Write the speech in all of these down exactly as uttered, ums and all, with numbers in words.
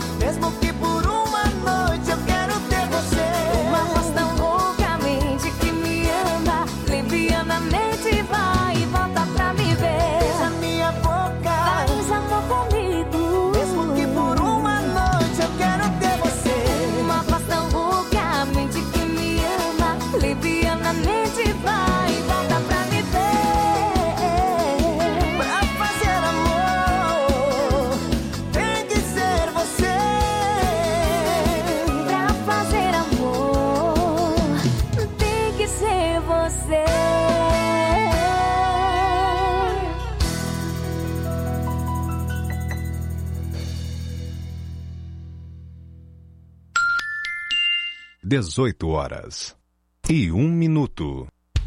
mesmo que por uma noite eu quero ter você. Uma voz tão loucamente que me ama, levianamente vai e volta pra me ver. Beija minha boca, faz amor comigo, mesmo que por uma noite eu quero ter você. Uma voz tão loucamente que me ama, levianamente vai e volta pra me ver. Pra fazer amor tem que ser você. Pra fazer amor tem que ser você. dezoito horas e um minuto.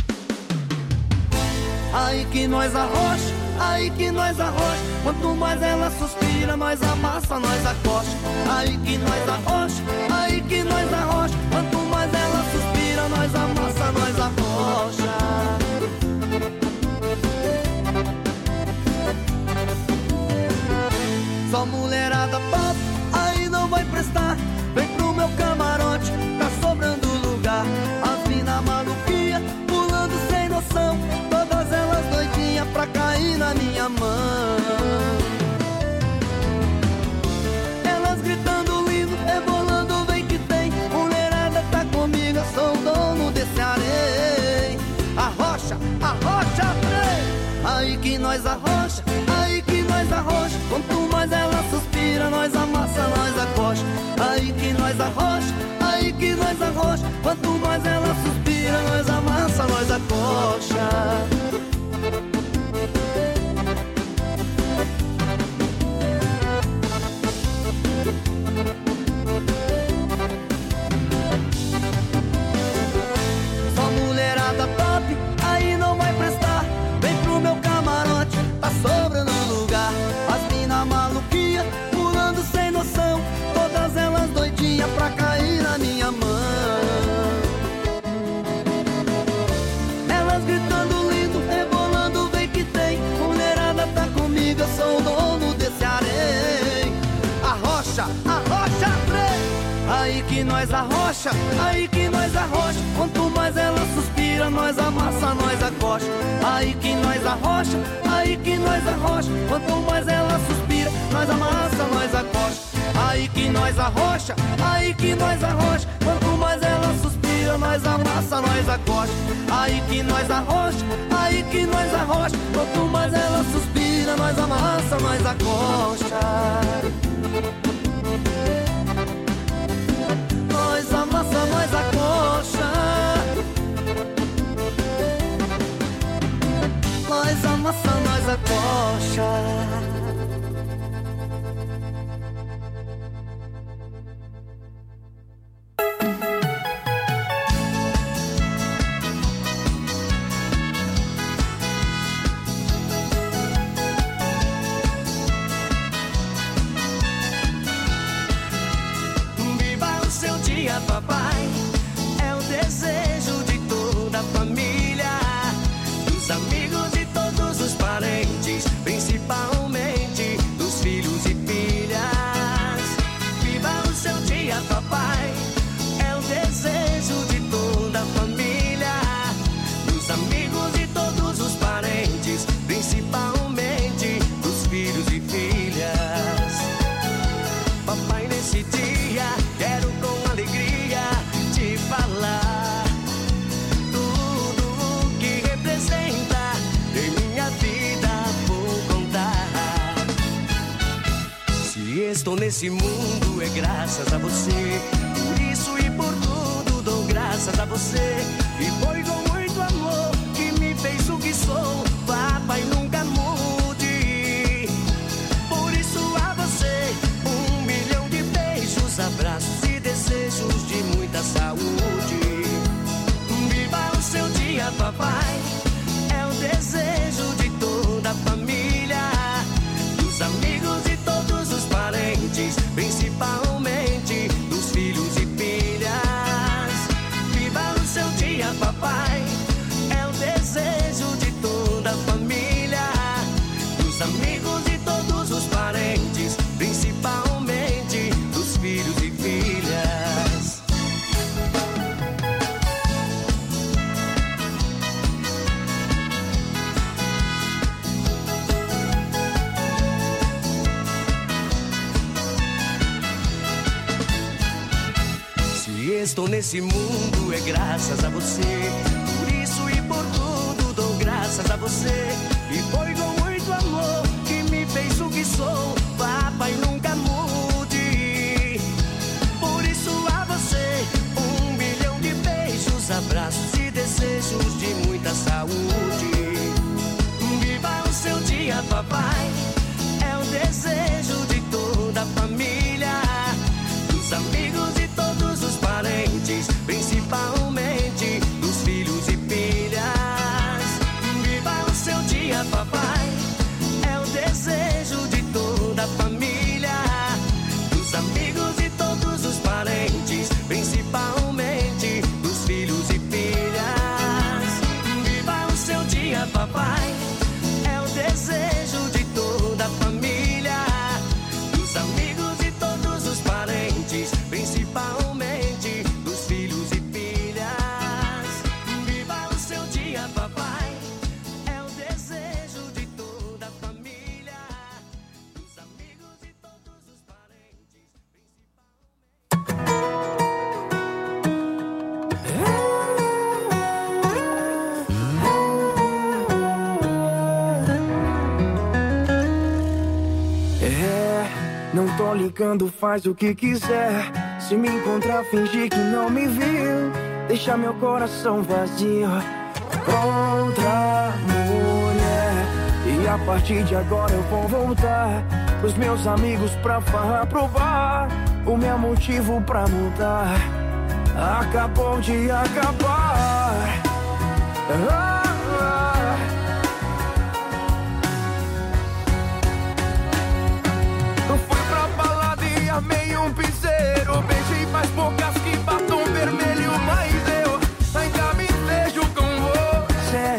Aí que nós arrocha, aí que nós arrocha. Quanto mais ela suspira, nós amassa, nós acocha. Aí que nós arrocha, aí que nós arrocha. Quanto mais ela suspira, nós amassa, nós arrocha. Só mulherada pop, aí não vai prestar. Vem pro meu camarote, tá sobrando lugar. As mina maluquinha, pulando sem noção. Todas elas doidinhas pra cair na minha mão. Elas gritando lindo, rebolando, vem que tem. Mulherada tá comigo, eu sou o dono desse areia. Arrocha, arrocha, trem. Aí que nós arrocha, aí que nós arrocha. Quanto mais ela suspira, nós amassa, nós acocha. Aí que nós arrocha, aí que nós arrocha. Quanto mais ela suspira, nós amassa, nós acocha. Só mulherada top, aí não vai prestar. Vem pro meu camarote, tá sobrando lugar. As mina maluquinha, pulando sem noção. Todas elas doidinhas pra cair na minha mão. Elas gritando lindo, rebolando, vem que tem. Mulherada tá comigo, eu sou o dono desse areia. Arrocha, arrocha, trem. Aí que nós arrocha, aí que nós arrocha. Quanto mais ela suspira, nós amassa, nós acocha. Aí que nós arrocha, aí que nós arrocha. Quanto mais ela suspira, nós amassa, nós acocha. Aí que nós arrocha, aí que nós arrocha. Quanto mais ela suspira, nós amassa, nós acocha. Aí que nós arrocha, aí que nós arrocha. Quanto mais ela suspira, nós amassa, nós acocha. Nós amassa, nós acocha. Nós amassa, nós acocha. Papai, é o desejo de toda a família, dos amigos e todos os parentes, principalmente dos filhos e filhas. Viva o seu dia, papai, é o desejo de toda a família, dos amigos e todos os parentes, principalmente dos filhos e filhas. Papai, nesse dia quero com alegria te falar tudo o que representa em minha vida, vou contar. Se estou nesse mundo é graças a você, por isso e por tudo dou graças a você. E foi com muito amor que me fez o que sou, papai, nunca mude. Por isso a você um milhão de beijos, abraços e desejos de muita saúde. Viva o seu dia, papai, é o desejo de toda a família, dos amigos e todos os parentes, principalmente dos filhos e filhas. Viva o seu dia, papai, estou nesse mundo é graças a você. Por isso e por tudo dou graças a você. E foi com muito amor que me fez o que sou. Papai, nunca mude. Por isso a você um milhão de beijos, abraços e desejos de muita saúde. Viva o seu dia, papai. É o desejo de toda a família, dos amigos e todos os parentes, principalmente dos filhos e filhas. Viva o seu dia, papai. É o desejo de toda a família, dos amigos e todos os parentes, principalmente dos filhos e filhas. Viva o seu dia, papai. É o desejo de toda a família, dos amigos e todos os parentes, principalmente dos filhos e filhas. Viva o seu dia, papai. É o desejo de toda a família, dos amigos e todos os parentes, É, não tô ligando, faz o que quiser. Se me encontrar, fingir que não me viu. Deixa meu coração vazio contra a mulher. E a partir de agora eu vou voltar pros meus amigos pra farra, pro bar. O meu motivo pra mudar acabou de acabar. Ah, ah. Eu fui pra balada e amei um piseiro. Beijei mais bocas que batom vermelho, mas eu ainda me vejo com você.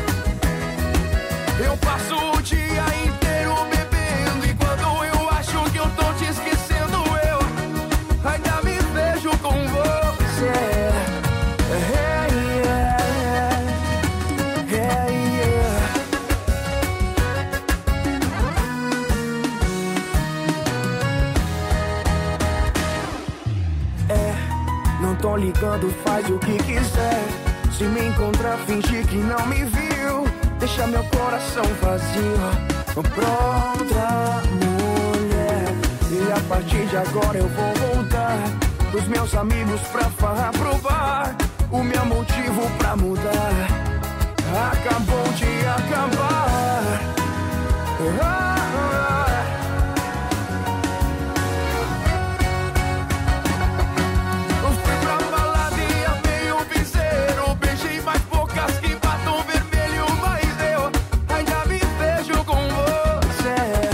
Eu passo o dia inteiro bebendo, e quando eu acho que eu tô te esquecendo, eu ainda me vejo com você. Hey, yeah, yeah, yeah. É, não tô ligando, faz o que quiser. Se me encontrar, fingir que não me viu. Deixa meu coração vazio pra outra mulher. E a partir de agora eu vou voltar pros meus amigos pra farra, pro bar. O meu motivo pra mudar acabou de acabar. Ah, ah. Eu fui pra balada e amei um piseiro. Beijei mais bocas que batom vermelho, mas eu ainda me vejo com você.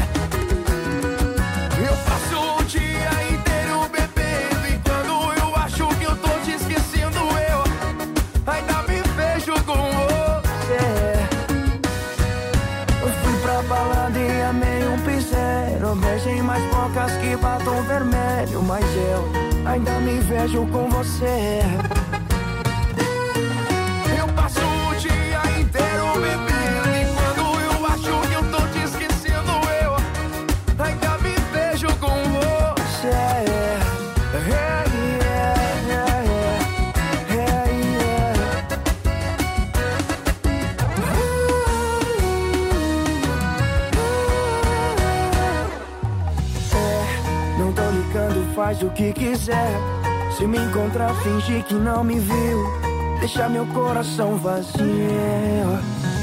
Eu passo o dia inteiro bebendo, e quando eu acho que eu tô te esquecendo, eu ainda me vejo com você. Eu fui pra balada e amei um piseiro. Beijei mais bocas que batom vermelho, mas eu ainda me vejo com você. Eu passo o dia inteiro bebendo, e quando eu acho que eu tô te esquecendo, eu ainda me vejo com você. Hey, yeah, yeah, yeah. Hey, yeah. É, não tô ligando, faz o que quiser. Se me encontrar, fingir que não me viu. Deixa meu coração vazio.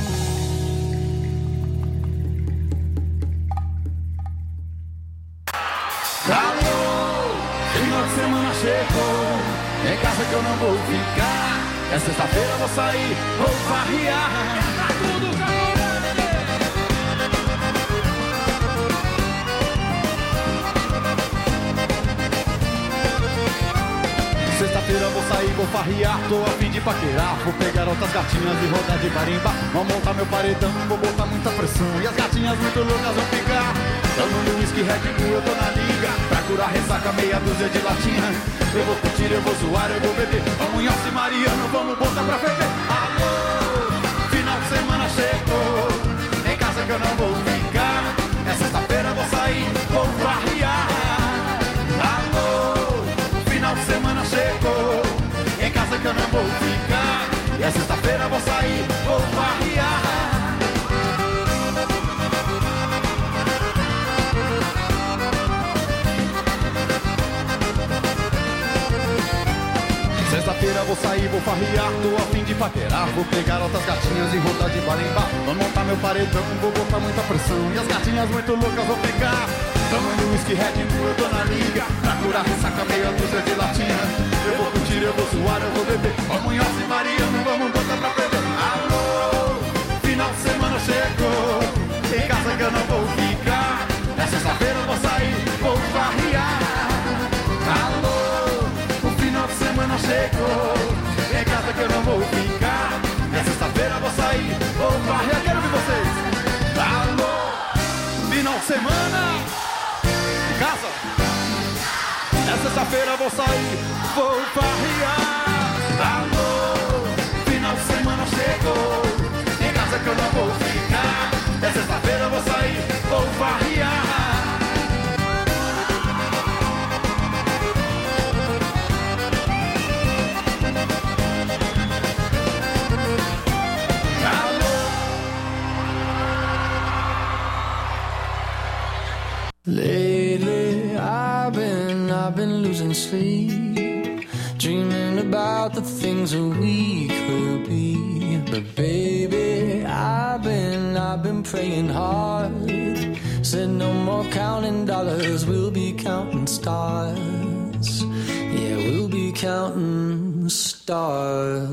Alô, final de semana chegou, em casa que eu não vou ficar. É sexta-feira, eu vou sair, vou farrear. Tá tudo calor, bebê. Sexta-feira eu vou sair, vou farrear, tô a fim de paquerar. Vou pegar outras gatinhas e rodar de marimba. Vou montar meu paredão, vou botar muita pressão, e as gatinhas muito loucas vão ficar. Dando whisky, Red Bull, eu tô na liga. Pra curar ressaca, meia dúzia de latinha. Eu vou curtir, eu vou zoar, eu vou beber. Vamos em Alce Mariano, vamos botar pra ferver. Alô, final de semana chegou, em casa que eu não vou ficar. É sexta-feira, eu vou sair, vou farrear. Alô, final de semana chegou, sexta-feira vou sair, vou farrear, tô a fim de paquerar. Vou pegar outras gatinhas e rodar de barimbá. Vou montar meu paredão, vou botar muita pressão. E as gatinhas muito loucas vão ficar. Tomando whisky, Red Bull, eu tô na liga. Pra curar ressaca, meia dúzia de latinha. Eu vou curtir, eu vou suar, eu vou beber. Ó Munhoz e Mariano, vamos botar pra beber. Alô, final de semana chegou. Em casa que eu não vou ficar. É sexta-feira eu vou sair, vou farrear. Alô, o final de semana chegou. Em casa que eu não vou ficar. É sexta-feira eu vou sair, vou farrear. Quero ver vocês. Alô, final de semana em casa. É sexta-feira eu vou sair, vou farrear. Alô, final de semana chegou. Em casa que eu não vou ficar. É sexta-feira eu vou sair, vou farrear. Lately I've been, I've been losing sleep, dreaming about the things that we could be. But baby, I've been, I've been praying hard. Said no more counting dollars, we'll be counting stars. Yeah, we'll be counting stars.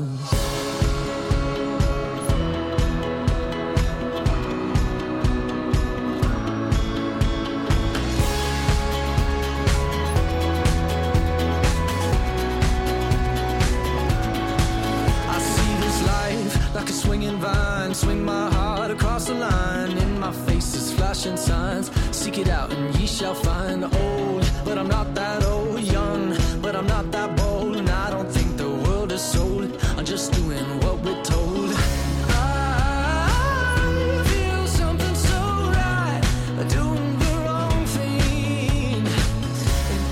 Like a swinging vine, swing my heart across the line. In my face is flashing signs. Seek it out and ye shall find. Old, but I'm not that old. Young, but I'm not that bold. And I don't think the world is sold. I'm just doing what we're told. I feel something so right, doing the wrong thing. And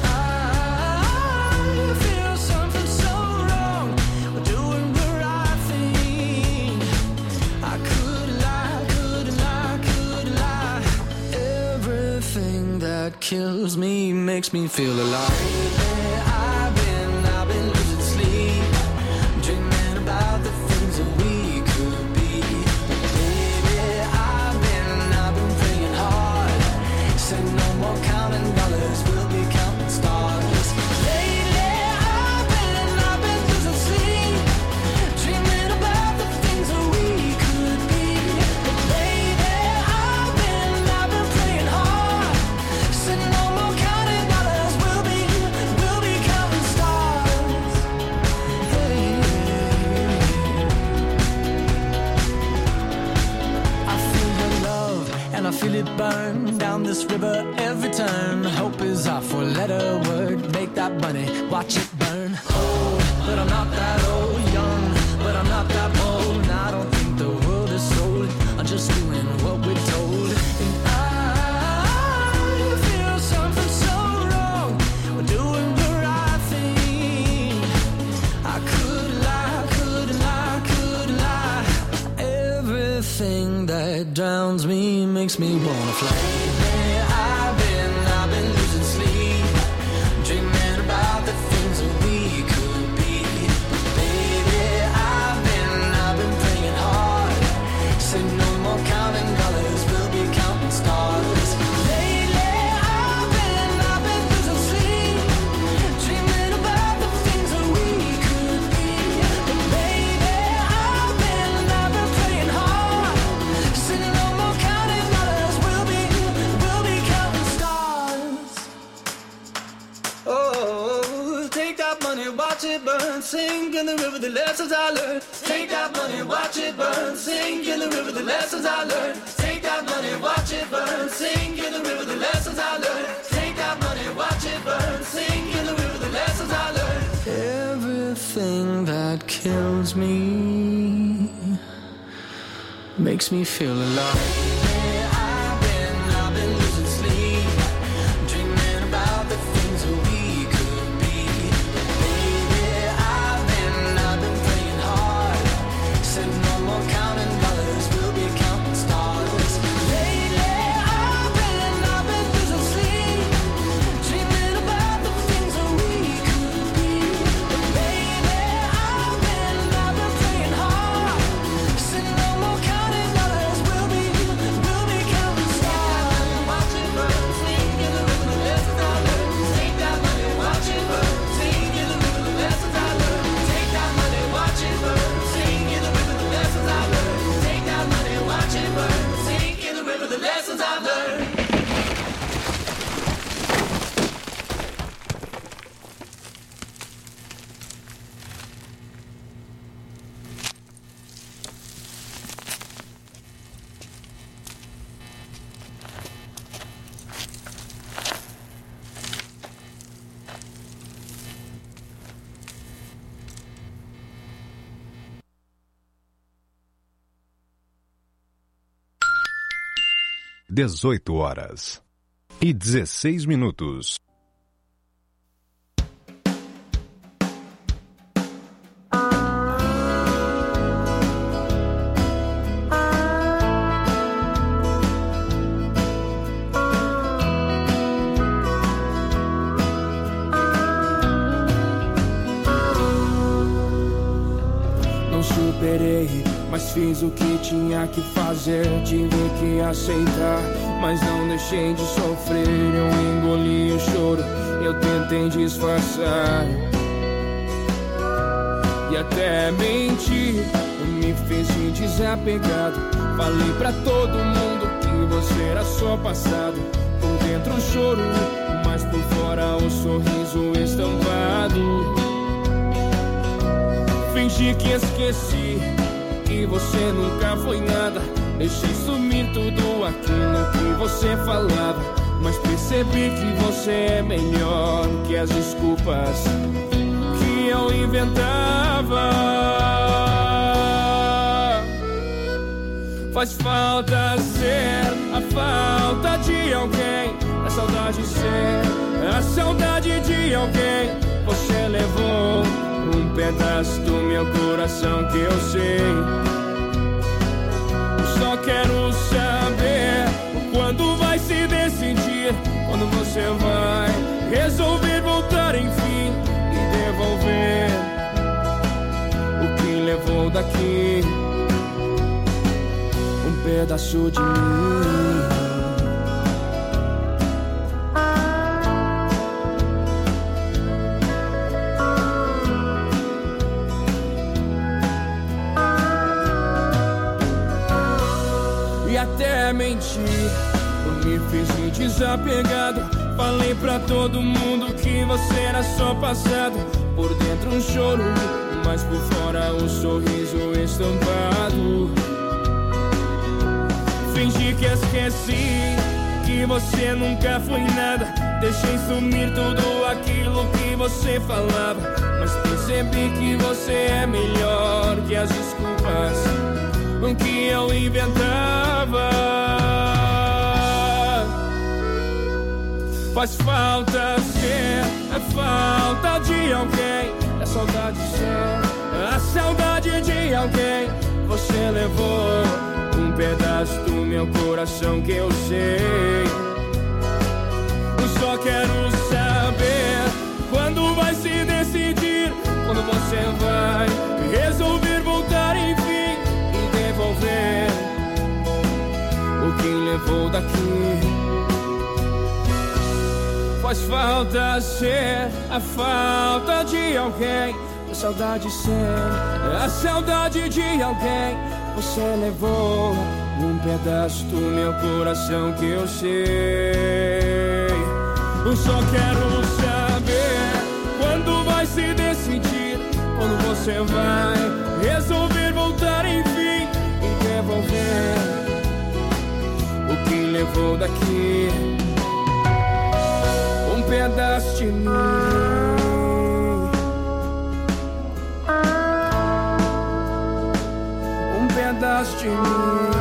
I feel something so wrong, doing the right thing. I could lie, could lie, could lie. Everything that kills me makes me feel alive. I've been, I've been losing sleep, dreaming about the things that we could be. Baby, I've been, I've been praying hard. Said no more counting dollars, we'll be counting stars. Lately, I've been, I've been losing sleep, dreaming about the things that we could be. Baby, I've been, I've been praying hard. Said no more counting dollars, we'll be, we'll be counting stars. Hey. I feel your love and I feel it burn down this river every turn. Hope is our four-letter word. Make that money, watch it burn. Old, but I'm not that old. Young, but I'm not that bold. And I don't think the world is sold. I'm just doing what we're told. And I feel something so wrong. We're doing the right thing. I could lie, could lie, could lie. Everything that drowns me makes me wanna fly. I've been, I've been losing sleep, dreaming about the things that we could be. Baby, I've been, I've been praying hard. Said no more counting dollars, we'll be counting stars. Lately, I've been, I've been losing sleep, dreaming about the things that we could be. But baby, I've been, I've been praying hard. Said no more counting dollars, we'll be, we'll be counting stars. Oh, take that money, watch it burn, sink in the river, the lessons I learned. Take that money, watch it burn, sink in the river, the lessons I learned. Take that money, watch it burn, sink in the river, the lessons I learned. Take that money, watch it burn, sink in the river, the lessons I learned. Everything that kills me makes me feel alive. I've been, I've been losing sleep, dreaming about the things that we could be. Baby, I've been, I've been praying hard. Said no more counting dollars, we'll be counting stars. Lately, I've been, I've been losing sleep, dreaming about the things that we could be. Baby, dezoito horas e dezesseis minutos. Superei, mas fiz o que tinha que fazer. Tive que aceitar, mas não deixei de sofrer. Eu engoli o choro, eu tentei disfarçar e até menti. Me fiz de desapegado. Falei pra todo mundo que você era só passado. Por dentro o choro, mas por fora o sorriso estampado. Fingi que esqueci, que você nunca foi nada. Deixei sumir tudo aquilo que você falava. Mas percebi que você é melhor que as desculpas que eu inventava. Faz falta ser a falta de alguém, a saudade ser a saudade de alguém. Você levou um pedaço do meu coração que eu sei. Só quero saber quando vai se decidir, quando você vai resolver voltar enfim e devolver o que levou daqui, um pedaço de mim. Até menti, eu me fiz de desapegado. Falei pra todo mundo que você era só passado. Por dentro um choro, mas por fora o sorriso estampado. Fingi que esqueci, que você nunca foi nada. Deixei sumir tudo aquilo que você falava. Mas percebi que você é melhor que as desculpas que eu inventava. Faz falta ser a falta de alguém, a saudade ser a saudade de alguém. Você levou um pedaço do meu coração que eu sei. Eu só quero saber quando vai se decidir, quando você vai resolver voltar enfim, devolver o que levou daqui. Faz falta ser a falta de alguém, a saudade ser a saudade de alguém. Você levou um pedaço do meu coração que eu sei. Eu só quero saber quando vai se decidir, quando você vai resolver voltar enfim, devolver o que levou daqui, um pedaço de mim, um pedaço de mim.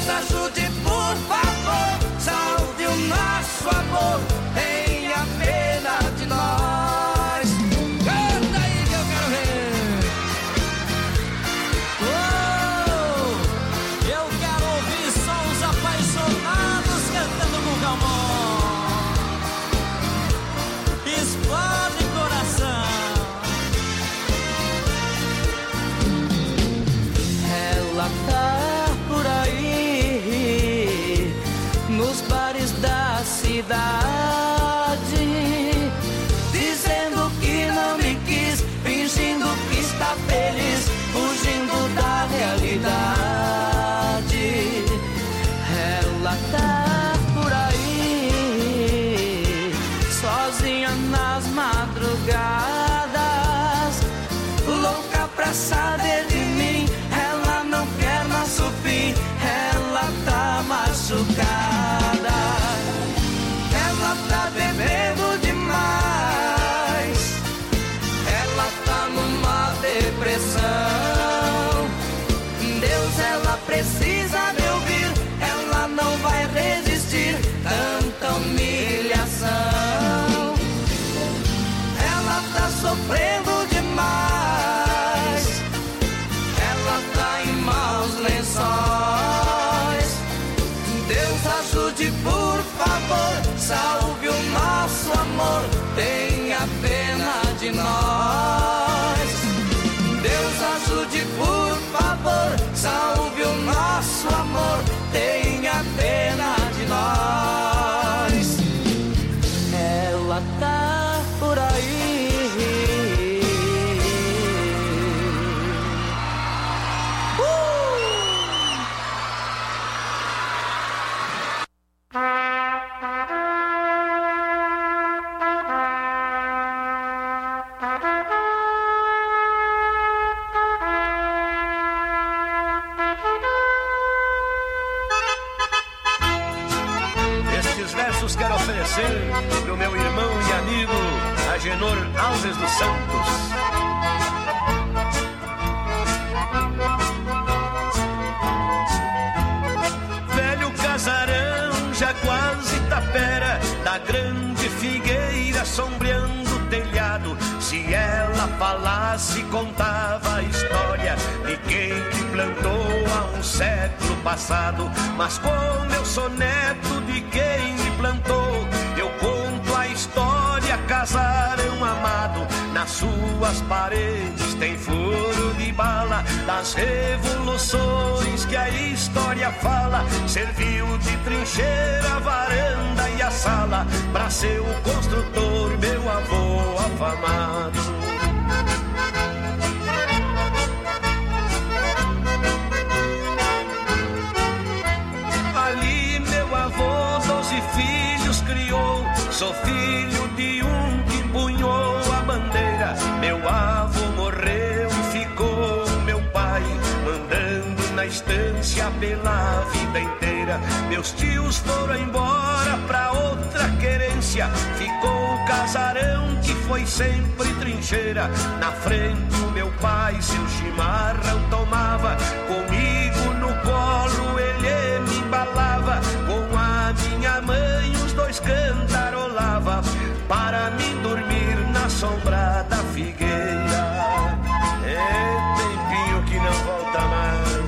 Deus ajude, por favor, salve o nosso amor, tenha pena de nós. Canta aí que eu quero ver. Oh, eu quero ouvir só os apaixonados cantando com calmon. Explode coração. Ela tá por aí nos bares da cidade, dizendo que não me quis, fingindo que está feliz, fugindo da realidade. Ela tá por aí sozinha nas madrugadas, louca pra saber de mim. Ela não quer nosso fim, ela tá machucada. Ela tá bebendo demais, ela tá numa depressão. Deus, ela precisa me ouvir, ela não vai resistir tanta humilhação. Ela tá sofrendo demais, ela tá em maus lençóis. Deus ajude, por favor, salve o nosso amor, tenha pena de nós. Deus ajude, por favor, salve o nosso amor, tenha pena de nós. Ela tá por aí. Estes versos quero oferecer pro meu irmão e amigo Agenor Alves dos Santos. Velho casarão, já quase tapera, da grande figueira sombreando o telhado. Se ela falasse, contava a história de quem que plantou há um século passado. Mas como eu sou neto de quem me plantou, eu conto a história, casarão amado. Nas suas paredes tem furo de bala das revoluções que a história fala. Serviu de trincheira a varanda e a sala pra ser o construtor, meu avô afamado. Ali meu avô doze filhos criou, sou filho de um que empunhou a bandeira. Meu avô morreu e ficou meu pai, mandando na estância pela vida inteira. Meus tios foram embora pra outra querência, ficou o casarão que foi sempre trincheira. Na frente o meu pai seu chimarrão tomava, comigo no colo ele me embalava. Com a minha mãe os dois cantarolava, para mim dormir na sombra da figueira. É tempinho que não volta mais.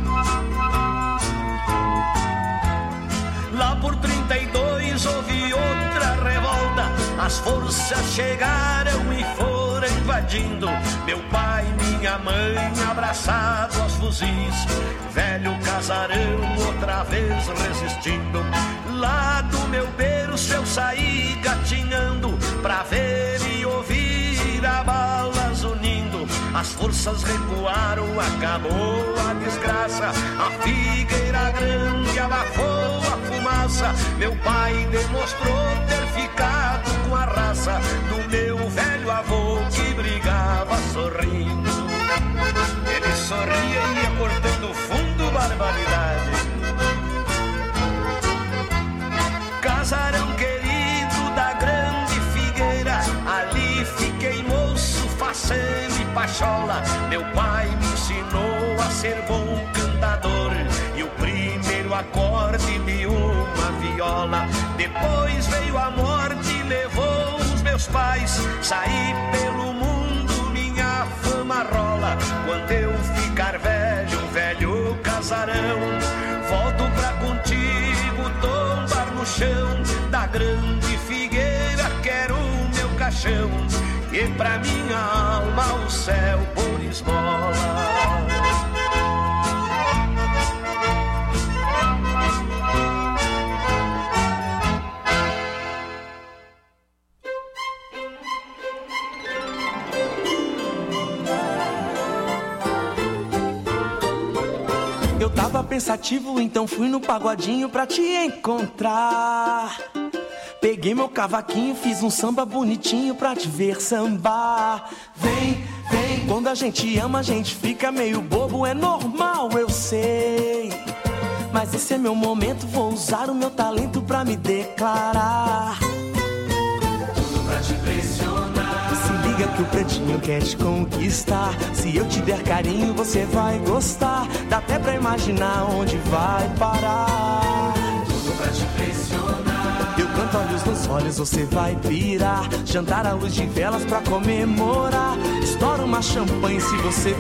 Lá por trinta e dois houve outra revolta, as forças chegaram e foram invadindo. Meu pai e minha mãe abraçados aos fuzis, velho casarão outra vez resistindo. Lá do meu berço eu saí gatinhando, pra ver e ouvir a balas unindo. As forças recuaram, acabou a desgraça, a figueira grande abafou a fumaça. Meu pai demonstrou ter ficado com a raça do meu velho avô que brigava sorrindo. Ele sorria e ia cortando fundo, barbaridade. Casarão querido da grande figueira, ali fiquei moço, faceiro e pachola. Meu pai me ensinou a ser bom cantador, e o primeiro acorde de uma viola. Depois veio a morte e levou os meus pais. Saí pelo mundo, minha fama rola. Quando eu ficar velho, velho casarão, volto pra contigo tombar no chão da grande figueira, quero o meu caixão, e pra minha alma o céu por esmola. Eu tava pensativo, então fui no pagodinho pra te encontrar. Peguei meu cavaquinho, fiz um samba bonitinho pra te ver sambar. Vem, vem, quando a gente ama a gente fica meio bobo, é normal, eu sei. Mas esse é meu momento, vou usar o meu talento pra me declarar. Tudo pra te impressionar. Se liga que o pretinho quer te conquistar. Se eu te der carinho você vai gostar. Dá até pra imaginar onde vai parar. Tudo pra te impressionar. Eu canto olhos nos olhos, você vai pirar. Jantar à luz de velas pra comemorar. Estoura uma champanhe se você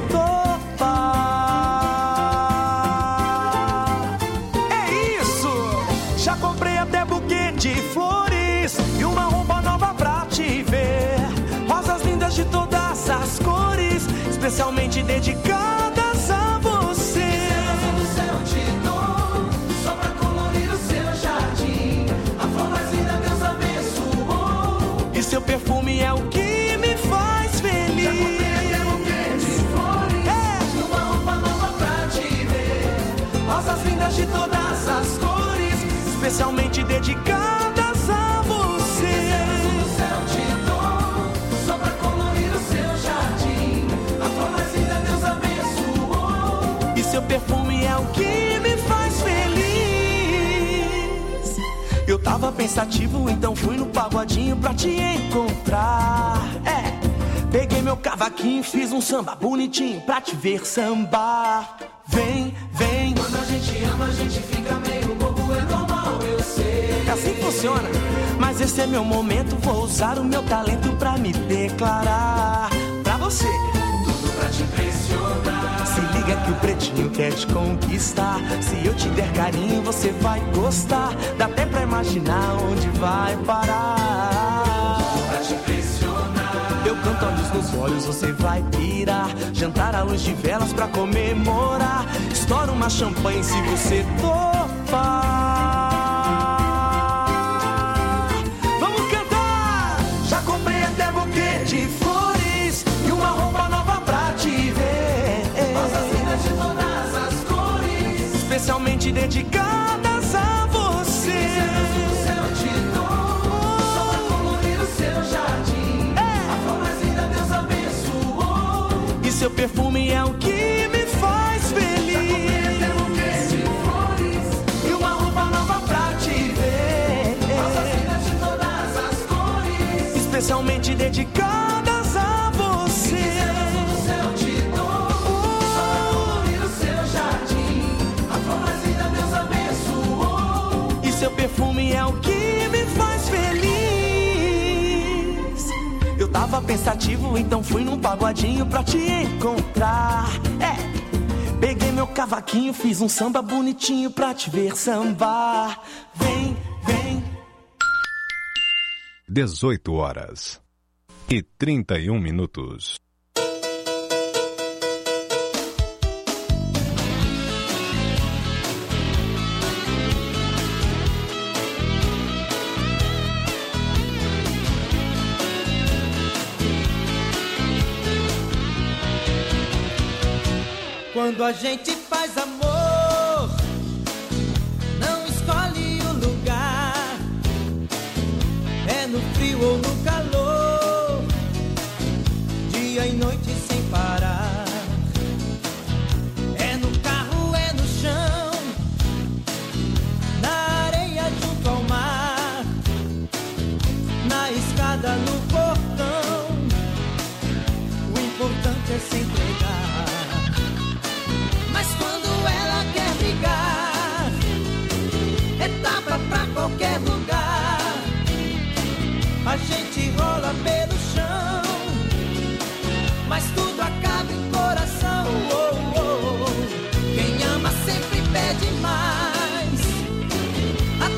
topar. É isso! Já comprei até buquê de flores e uma roupa nova pra te ver. Rosas lindas de todas as cores, especialmente dedicadas a você. Estrelas do céu te dou, só pra colorir o seu jardim. A flor mais linda Deus abençoou, e seu perfume é o que me faz feliz. Já comprei até buquê de flores, é. E uma roupa nova pra te ver. Rosas lindas de todas as cores, especialmente dedicadas a você. Estrelas do céu te dou, só pra colorir o seu jardim. A flor mais linda Deus abençoou, e seu perfume é o que me faz feliz. Eu tava pensativo, então fui no pagodinho pra te encontrar. É, peguei meu cavaquinho, fiz um samba bonitinho pra te ver sambar. Vem, vem. Quando a gente ama, a gente fica meio bobo, é normal, eu sei. É assim que funciona. Mas esse é meu momento, vou usar o meu talento pra me declarar. Pra você, tudo pra te impressionar. Se liga que o pretinho quer te conquistar. Se eu te der carinho, você vai gostar. Dá até pra imaginar onde vai parar. Tudo pra te impressionar. Eu canto olhos nos olhos, você vai pirar. Jantar à luz de velas pra comemorar. Estoura uma champanhe se você topar. Vamos cantar! Já comprei até buquê de flores e uma roupa nova pra te ver. Rosas lindas de todas as cores, especialmente dedicadas a você. Estrelas do céu te dou, só pra colorir o seu jardim. A flor mais linda Deus abençoou, e seu perfume é o que me faz feliz. Já comprei até buquê de flores e uma roupa nova pra te ver. Rosas lindas de todas as cores, especialmente dedicadas a você. Estrelas do céu te dou, só pra colorir o seu jardim. A flor mais linda Deus abençoou, e seu perfume é o que me faz feliz. Eu tava pensativo, então fui num pagodinho pra te encontrar. É, peguei meu cavaquinho, fiz um samba bonitinho pra te ver sambar. Vem, vem. dezoito horas e trinta e um minutos. Quando a gente faz amor, não escolhe o lugar. É no frio ou no calor, dia e noite sem parar. É no carro, é no chão, na areia junto ao mar, na escada, no portão. O importante é se entregar. Mas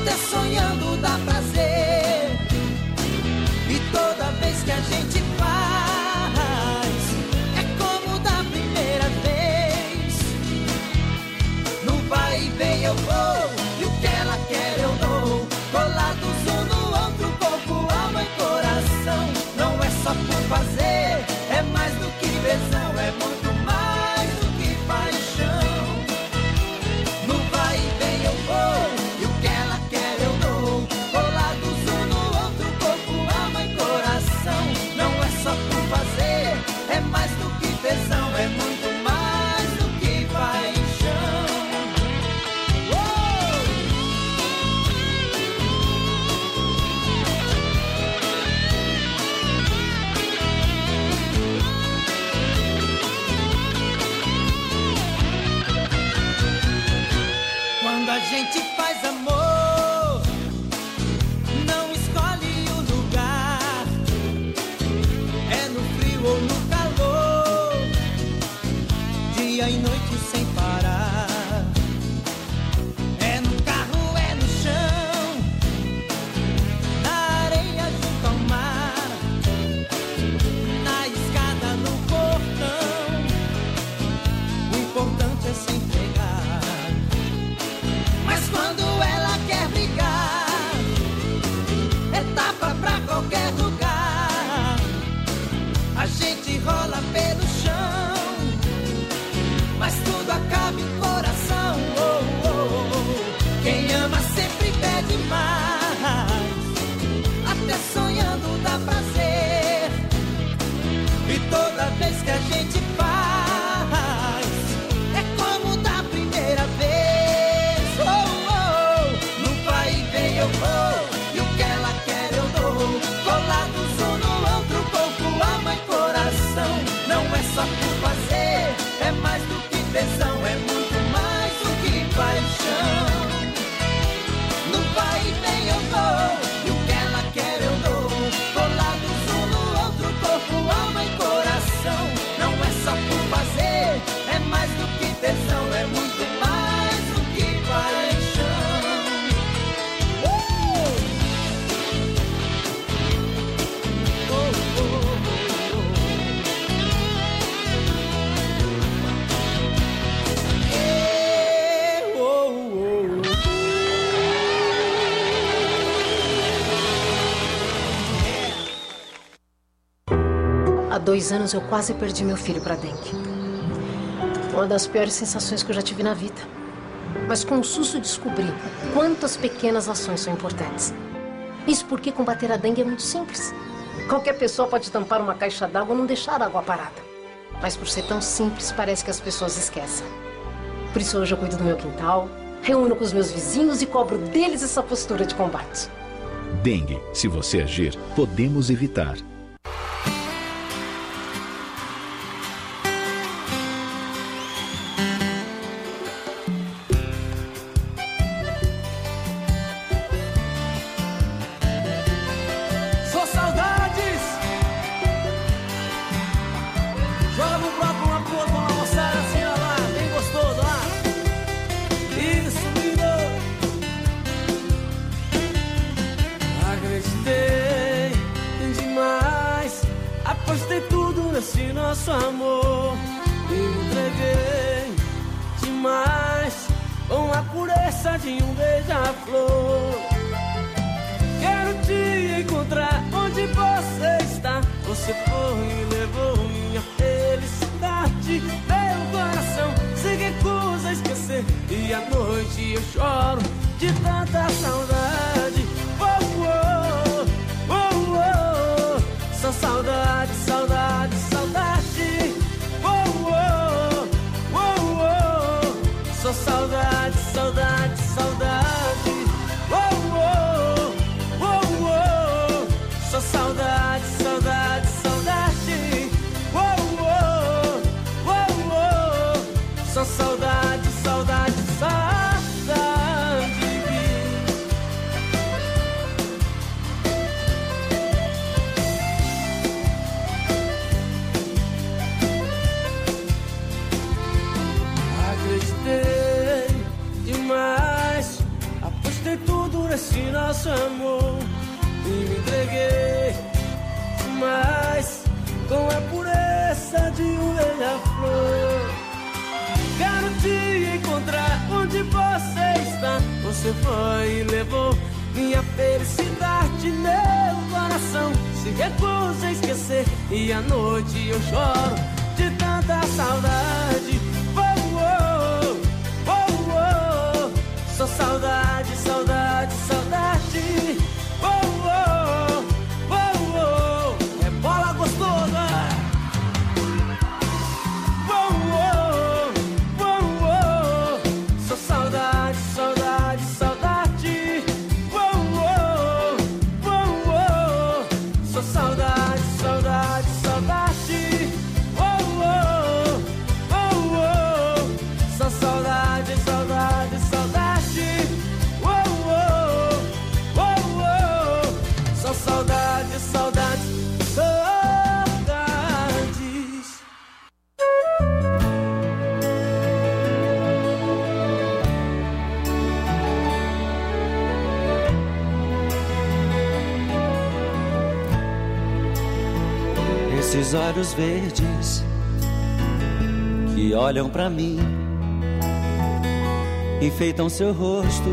até sonhando dá prazer. E toda vez que a gente faz, é como da primeira vez. No vai e vem eu vou, e o que ela quer eu dou. Colados um no outro, corpo, alma e coração. Não é só por fazer, é mais do que tesão, é muito mais do que paixão. No vai e vem eu vou, e o que ela quer eu dou. Colados um no outro, corpo, alma e coração. Não é só por fazer, é mais do que tesão, é muito mais do que paixão. Oh! Quando a gente faz amor, não escolhe o lugar. É no frio ou no calor, dia e noite sem parar. É no carro, é no chão, na areia junto ao mar, na escada, no portão. O importante é se entregar. Mas quando ela quer brigar, é tapa pra qualquer lugar. A gente rola pelo chão, mas tudo acaba em coração. Oh, oh, oh. Quem ama sempre pede mais, até sonhando dá prazer. E toda vez que a gente faz, é como da primeira vez. Oh, oh. No vai e vem eu vou, e o que ela quer eu dou. Colados um no outro, corpo, alma e coração. Não é só por fazer, é mais do que tesão, é muito mais do que paixão. No vai e vem eu vou, e o que ela quer eu dou. Colados um no outro, corpo, alma e coração. Não é só por fazer, é mais do que tesão, é muito mais do que paixão. Uh! Oh, oh, oh, oh. Eh, oh, oh, oh. Há dois anos eu quase perdi meu filho para dengue. Uma das piores sensações que eu já tive na vida. Mas com o susto descobri quantas pequenas ações são importantes. Isso porque combater a dengue é muito simples. Qualquer pessoa pode tampar uma caixa d'água ou não deixar a água parada. Mas por ser tão simples, parece que as pessoas esquecem. Por isso hoje eu cuido do meu quintal, reúno com os meus vizinhos e cobro deles essa postura de combate. Dengue. Se você agir, podemos evitar. Só saudades. Joga no próprio uma pro outro, uma moçada assim, ó lá, bem gostoso, ó lá. Isso, lindo. Acreditei demais, apostei tudo nesse nosso amor. Me entreguei demais, com a pureza de um beija-flor. Quero te encontrar onde você está. Você foi e levou minha felicidade. Meu coração se recusa a esquecer, e à noite eu choro de tanta saudade. Oh, oh, oh, oh. Só saudade, saudade, saudade. Oh, oh, oh, oh. Só saudade, saudade, saudade. Oh, oh, oh, oh. Só saudade, saudade, saudade. Oh, oh, oh, oh. Só saudade, saudade, saudade. esse nosso amor e me entreguei, mas com a pureza de um beija-flor. Quero te encontrar onde você está. Você foi e levou minha felicidade, meu coração se recusa a esquecer, e à noite eu choro de tanta saudade. Oh, oh, oh, oh. Só saudade, saudade, saudade. Oh, oh, oh, oh. É bola gostosa. Oh, oh, oh, oh. Só saudade, saudade, saudade. Oh, oh, oh, oh. Só saudade, saudade, saudade. Oh, oh, oh, oh. Só saudade, saudade, saudade. Oh, oh, oh, oh. Só saudade, saudade, saudades. Esses olhos verdes que olham pra mim, enfeitam seu rosto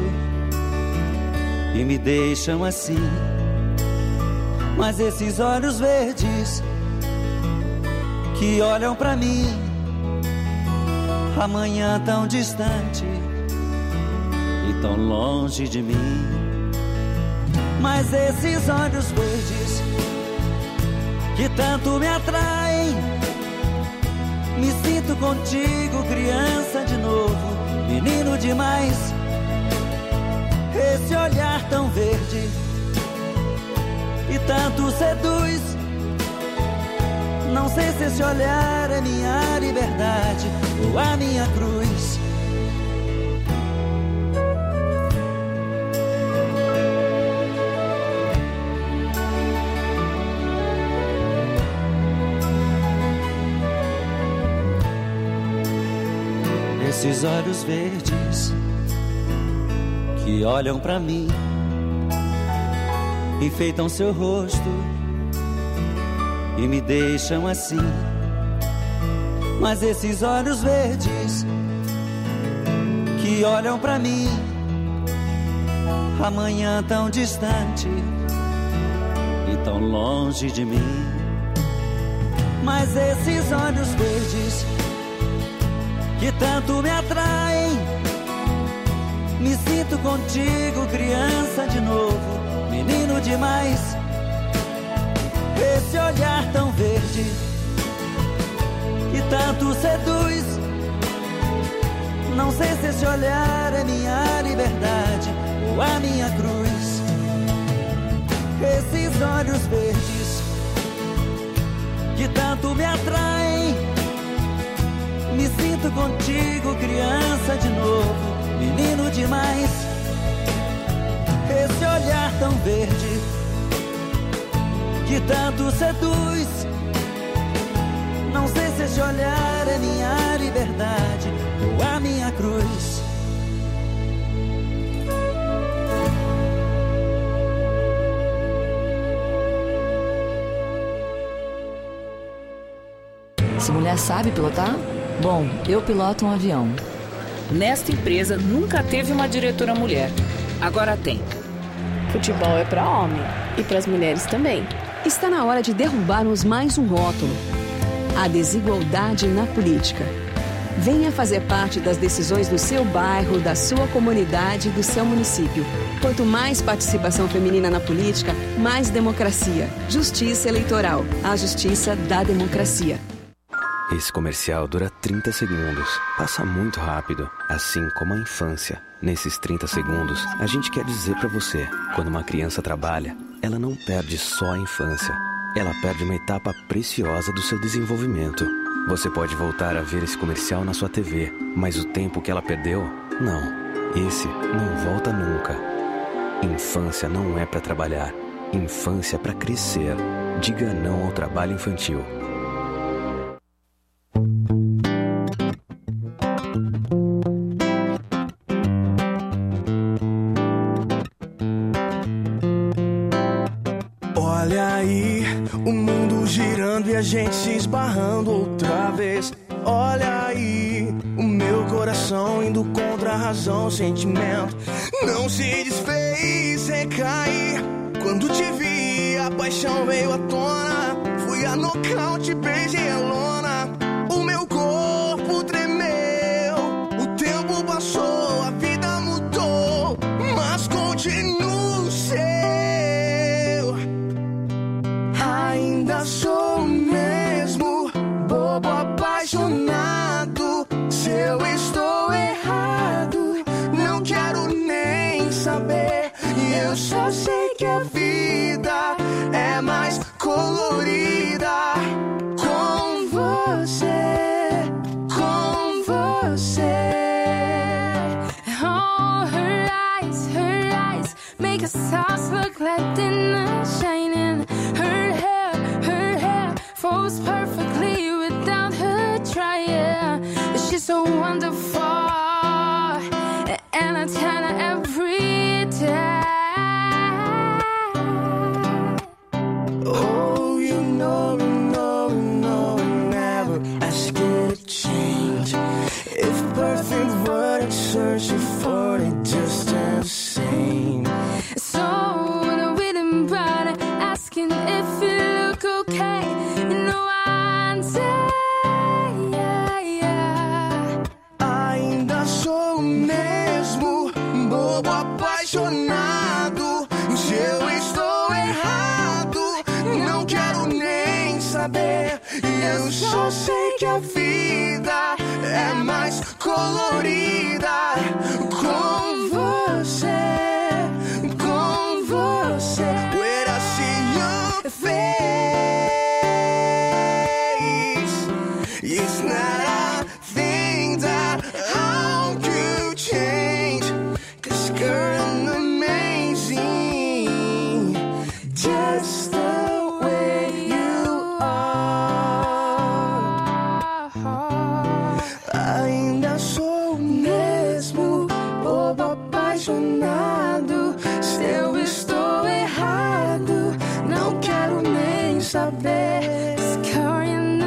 e me deixam assim. Mas esses olhos verdes que olham pra mim, amanhã tão distante e tão longe de mim. Mas esses olhos verdes que tanto me atraem, me sinto contigo, criança de novo, menino demais. Esse olhar tão verde e tanto seduz, não sei se esse olhar é minha liberdade ou a minha cruz. Esses olhos verdes que olham pra mim, enfeitam seu rosto e me deixam assim. Mas esses olhos verdes que olham pra mim, amanhã tão distante e tão longe de mim. Mas esses olhos verdes que tanto me atraem, me sinto contigo, criança de novo, menino demais. Esse olhar tão verde que tanto seduz, não sei se esse olhar é minha liberdade ou a minha cruz. Esses olhos verdes que tanto me atraem, me sinto contigo, criança de novo, menino demais. Esse olhar tão verde que tanto seduz, não sei se esse olhar é minha liberdade ou a minha cruz. Se mulher sabe pilotar? Bom, eu piloto um avião. Nesta empresa nunca teve uma diretora mulher. Agora tem. Futebol é para homem e para as mulheres também. Está na hora de derrubarmos mais um rótulo: a desigualdade na política. Venha fazer parte das decisões do seu bairro, da sua comunidade e do seu município. Quanto mais participação feminina na política, mais democracia. Justiça Eleitoral. A justiça da democracia. Esse comercial dura trinta segundos. Passa muito rápido, assim como a infância. Nesses trinta segundos, a gente quer dizer pra você: quando uma criança trabalha, ela não perde só a infância. Ela perde uma etapa preciosa do seu desenvolvimento. Você pode voltar a ver esse comercial na sua T V, mas o tempo que ela perdeu, não. Esse não volta nunca. Infância não é pra trabalhar. Infância é pra crescer. Diga não ao trabalho infantil. Olha aí, o mundo girando e a gente se esbarrando outra vez. Olha aí, o meu coração indo contra a razão, o sentimento não se desfez, recair. Quando te vi, a paixão veio à tona. Fui a nocaute, beijei a lona. O meu corpo tremeu. O tempo passou, a vida mudou, mas continuo seu. Ainda sou o mesmo bobo apaixonado. Se eu estou errado, não quero nem saber. E eu só sei que a vida é mais colorida com você, com você. Oh, her eyes, her eyes make us stars look like dinner shining. Her hair, her hair falls perfectly without her trying. She's so wonderful, and I tell her every day. Oh, you know, no, no, never ask you to change. If perfect were searching for it just the same. So when I'm reading about it, asking if you look okay, you know I say, yeah, yeah. Ainda sou o mesmo bobo apaixonado. Se eu estou errado, não quero nem saber. E eu só sei que a vida é mais colorida com você, com você. When I see your face, it's not a thing that how you change. 'Cause girl, I'm amazing, just the way you are. Ainda sou o mesmo bobo apaixonado. Se eu estou errado, não quero nem saber. Scoring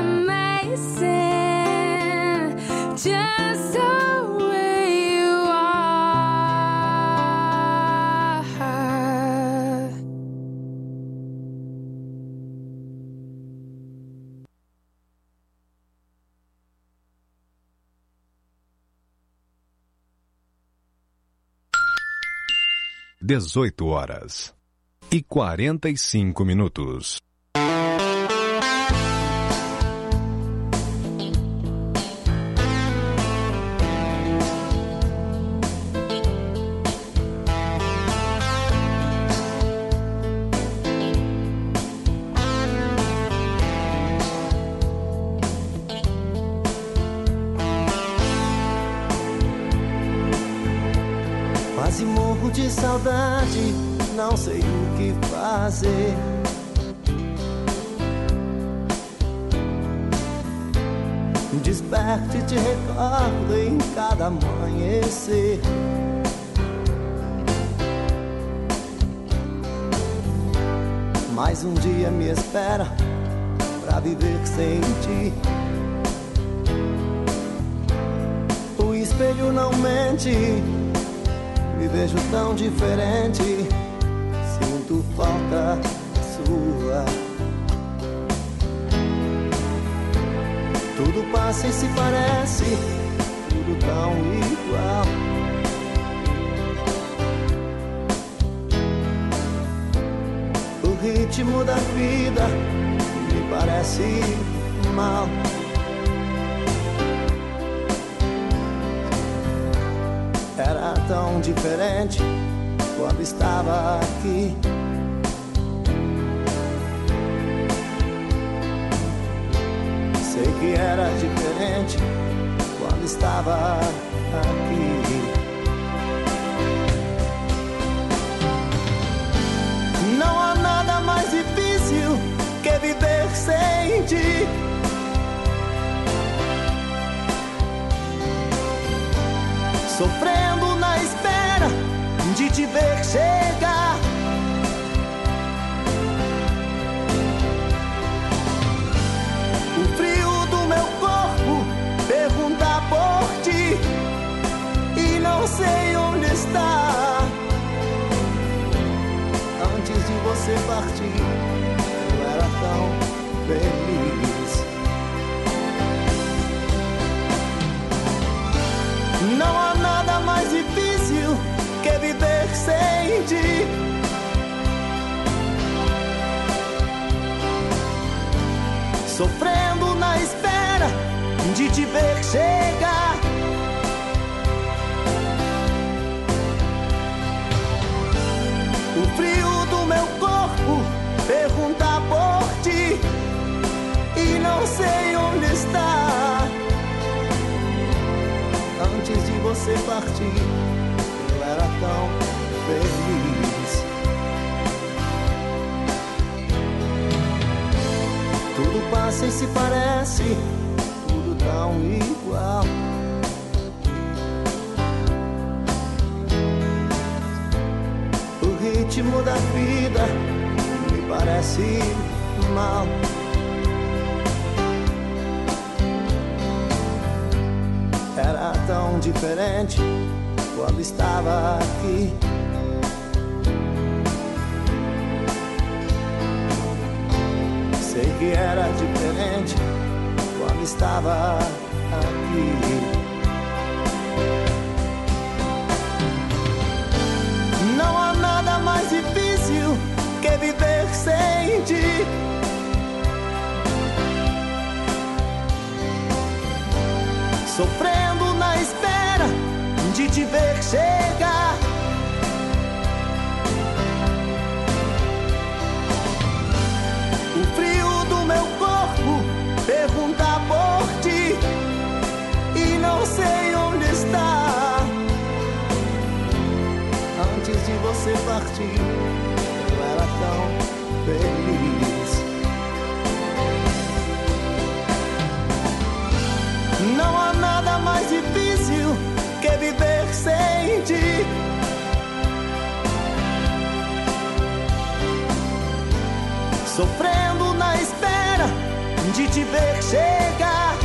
amazing, just the way you are. dezoito horas e quarenta e cinco minutos. Quase morro de saudade, não sei o que fazer. Desperto e te recordo em cada amanhecer. Mais um dia me espera pra viver sem ti. O espelho não mente, me vejo tão diferente. Sinto falta sua. Tudo passa e se parece, tudo tão igual. O ritmo da vida me parece mal. Era tão diferente quando estava aqui. Sei que era diferente quando estava aqui. Não há nada mais difícil que viver sem ti. Sofrendo na espera de te ver chegar. partir, eu era tão feliz. Não há nada mais difícil que viver sem ti. Sofrendo na espera de te ver chegar. O frio do meu corpo pergunta por ti e não sei onde está. Antes de você partir, eu era tão feliz. Tudo passa e se parece, tudo tão igual. O ritmo da vida me parece mal. Era tão diferente quando estava aqui. Sei que era diferente quando estava aqui. Não há nada mais difícil que viver sem ti. Sofrendo na espera de te ver chegar. O frio do meu corpo pergunta por ti e não sei onde está. Antes de você partir, eu era tão feliz. Não há nada mais difícil que viver sem ti. Sofrendo na espera de te ver chegar.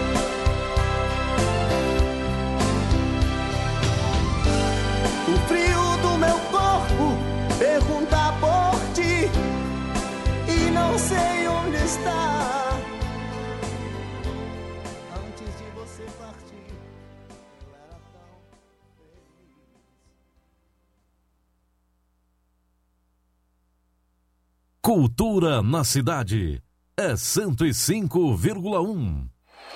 O frio do meu corpo pergunta por ti e não sei onde está. Cultura na cidade é cento e cinco vírgula um.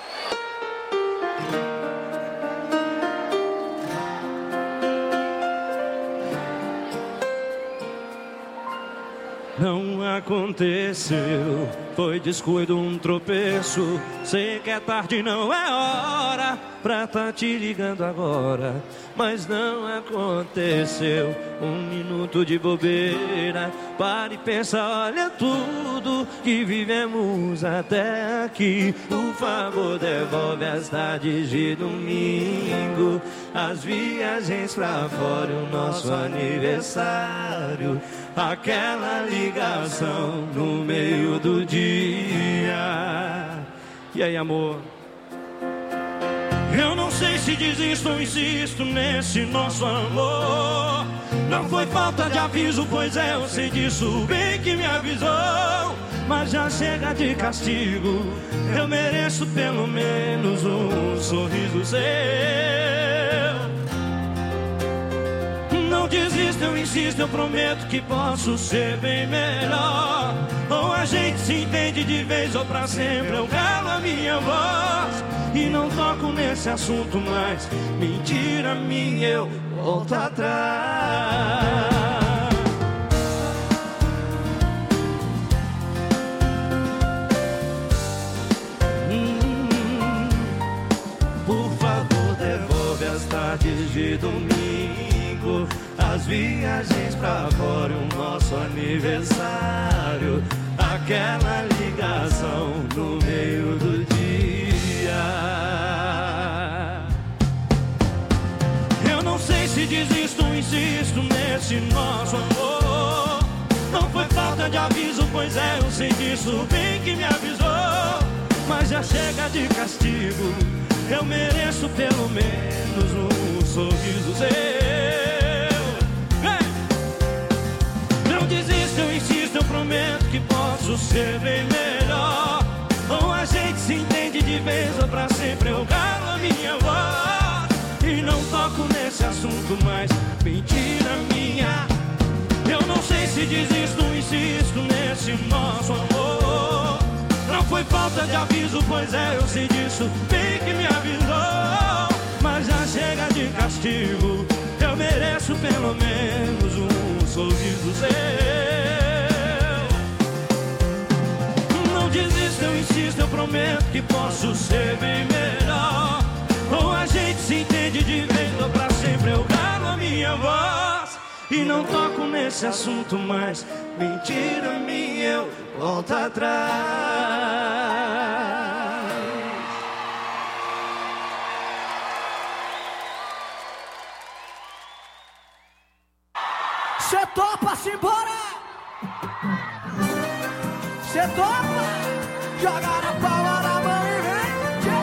Não aconteceu, foi descuido, um tropeço. Sei que é tarde, não é hora pra tá te ligando agora. Mas não aconteceu, um minuto de bobeira. Para e pensa, olha tudo que vivemos até aqui. Por favor, devolve as tardes de domingo, as viagens pra fora, o nosso aniversário, aquela ligação no meio do dia. E aí, amor? Eu não sei se desisto ou insisto nesse nosso amor. Não foi falta de aviso, pois é, eu sei disso bem que me avisou. Mas já chega de castigo, eu mereço pelo menos um sorriso seu. Não desisto, eu insisto, eu prometo que posso ser bem melhor. Ou a gente se entende de vez ou pra sempre, eu calo a minha voz e não toco nesse assunto mais. Mentira minha, eu volto atrás. hum, Por favor, devolve as tardes de domingo, as viagens pra fora, o nosso aniversário, aquela ligação no meio do dia. Eu não sei se desisto ou insisto nesse nosso amor. Não foi falta de aviso, pois é, eu sei disso bem que me avisou. Mas já chega de castigo, eu mereço pelo menos um sorriso seu. Não desisto, eu insisto, eu te desisto, insisto nesse nosso amor. Não foi falta de aviso, pois é, eu sei disso, bem que me avisou. Mas já chega de castigo, eu mereço pelo menos um sorriso seu. Não desisto, eu insisto, eu prometo que posso ser bem melhor. Ou a gente se entende de vez ou pra sempre eu gravo a minha voz e não toco nesse assunto mais. Mentira minha, eu volto atrás. Cê topa-se embora? Cê topa? Joga na palma da mão e vem.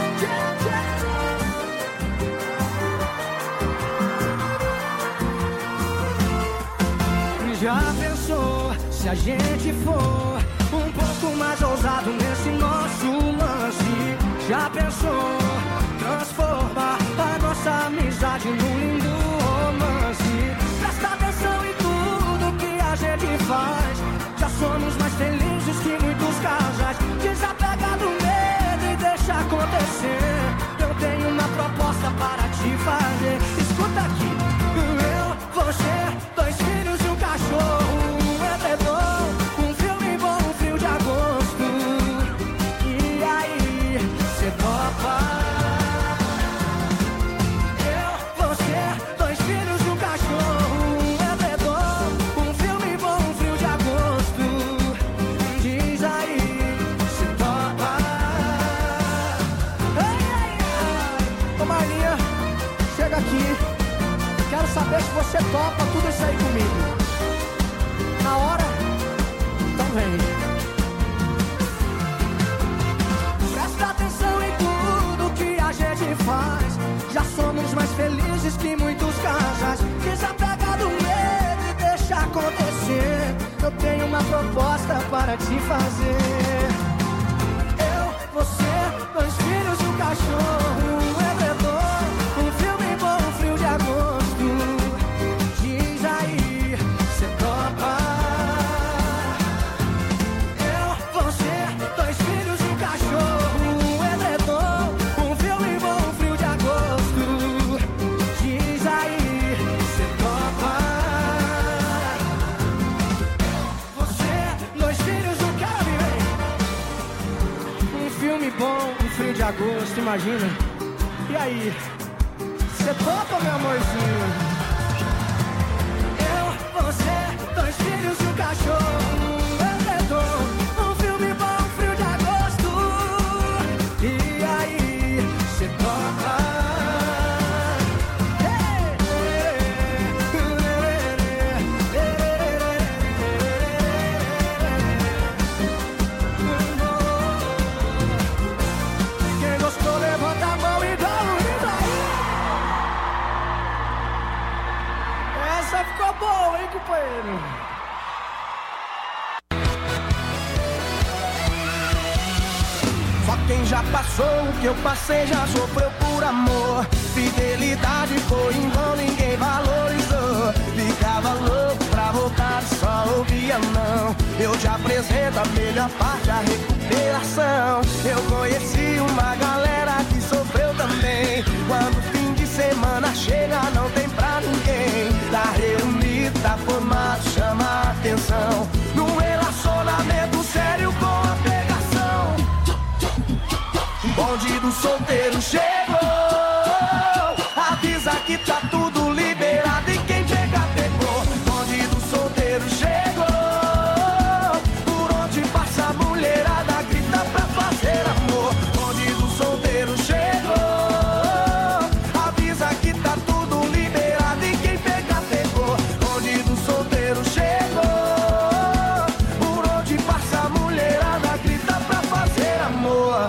Já pensou se a gente for um pouco mais ousado nesse nosso lance? Já pensou transformar a nossa amizade num lindo romance? Presta atenção em tudo que a gente faz. Já somos mais felizes que muitos casais. Desapega do medo e deixa acontecer. Eu tenho uma proposta para te fazer. Escuta aqui, eu, você, dois filhos e um cachorro, um edredom, um filme bom, um frio de agosto. E aí, cê topa? Eu, você, dois filhos e um cachorro, um edredom, um filme bom, um frio de agosto. Diz aí, cê topa? Ai, ai, ai. Ô Marlinha, chega aqui. Quero saber se você topa tudo isso aí comigo. Na hora? Então vem. Presta atenção em tudo que a gente faz. Já somos mais felizes que muitos casais. Desapega do medo e deixa acontecer. Eu tenho uma proposta para te fazer. Eu, você, dois filhos e um cachorro, um edredom, um filme bom, um frio de agosto. Diz aí, cê topa? Eu, você, dois filhos e um cachorro, um edredom, um filme bom, um frio de agosto. Diz aí, cê topa? Você, dois filhos, um cara vem. Um filme bom, um frio de agosto, imagina. E aí, cê topa, meu amorzinho? Eu, você, dois filhos e um cachorro, um edredom, um filme bom, um frio de agosto. E aí, cê topa? Quem gostou, levanta a mão e dá um grito aí. Essa ficou boa, hein, companheiro? Só quem já passou o que eu passei já sofreu por amor. Fidelidade foi em vão, ninguém valorizou. Ficava louco pra voltar, só ouvia não. Eu te apresento a melhor parte, a recuperação. Eu conheci uma galera que sofreu também. Quando o fim de semana chega, não tem pra ninguém. Tá reunido, tá formado, chama a atenção. Num relacionamento sério com a pegação. O bonde do solteiro chegou. Avisa que tá tudo liberado e quem chega pegou. O bonde do solteiro chegou. Por onde passa a mulherada grita pra fazer amor. O bonde do solteiro chegou. Avisa que tá tudo liberado e quem pega pegou. O bonde do solteiro chegou. Por onde passa a mulherada grita pra fazer amor.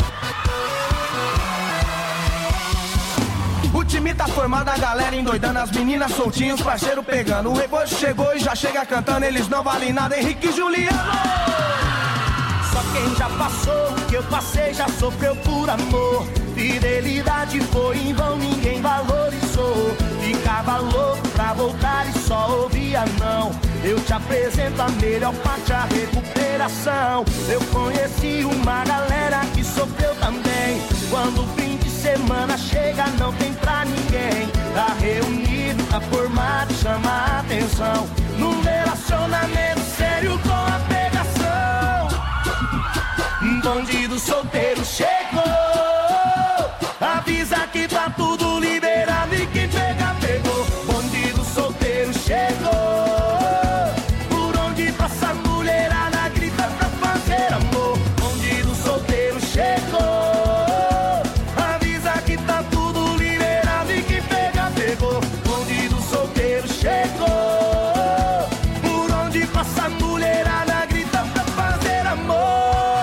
O time tá formado, a galera endoidando, as meninas soltinhas, os parceiros pegando. O rebojo chegou e já chega cantando, eles não valem nada, Henrique e Juliano. Só quem já passou o que eu passei já sofreu por amor. Fidelidade foi em vão, ninguém valorizou. Ficava louco pra voltar e só ouvia não. Eu te apresento a melhor parte, a recuperação. Eu conheci uma galera que sofreu também. Quando o fim de semana chega, não tem pra ninguém. Tá reunido, tá formado, chama a atenção. Num relacionamento sério com a pegação. Bandido solteiro chegou. Avisa que tá tudo liberado e quem pega, pegou. Bandido solteiro chegou. Por onde passa a mulherada grita pra fazer amor. Bandido solteiro chegou. Avisa que tá tudo liberado e quem pega, pegou. Bandido solteiro chegou. Por onde passa a mulherada grita pra fazer amor.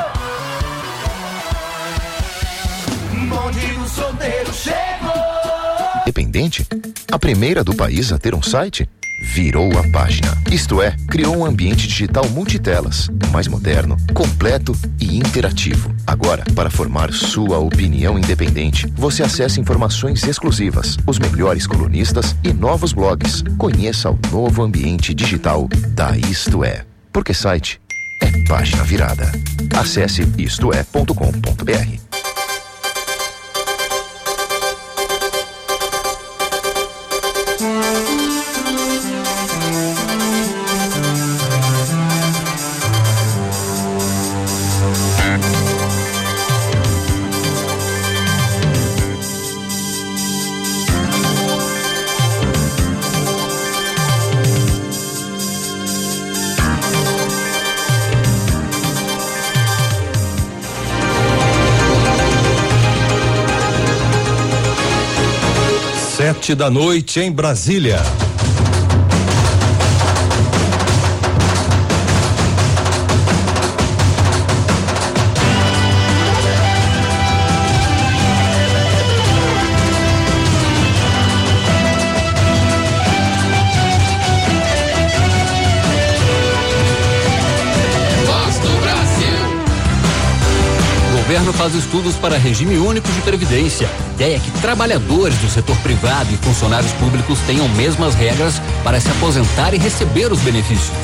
Bandido solteiro chegou. Independente? A primeira do país a ter um site? Virou a página. Isto é, criou um ambiente digital multitelas, mais moderno, completo e interativo. Agora, para formar sua opinião independente, você acessa informações exclusivas, os melhores colunistas e novos blogs. Conheça o novo ambiente digital da Isto É. Porque site é página virada. Acesse isto é ponto com ponto br. Sete da noite em Brasília. O governo faz estudos para regime único de previdência. A ideia é que trabalhadores do setor privado e funcionários públicos tenham mesmas regras para se aposentar e receber os benefícios.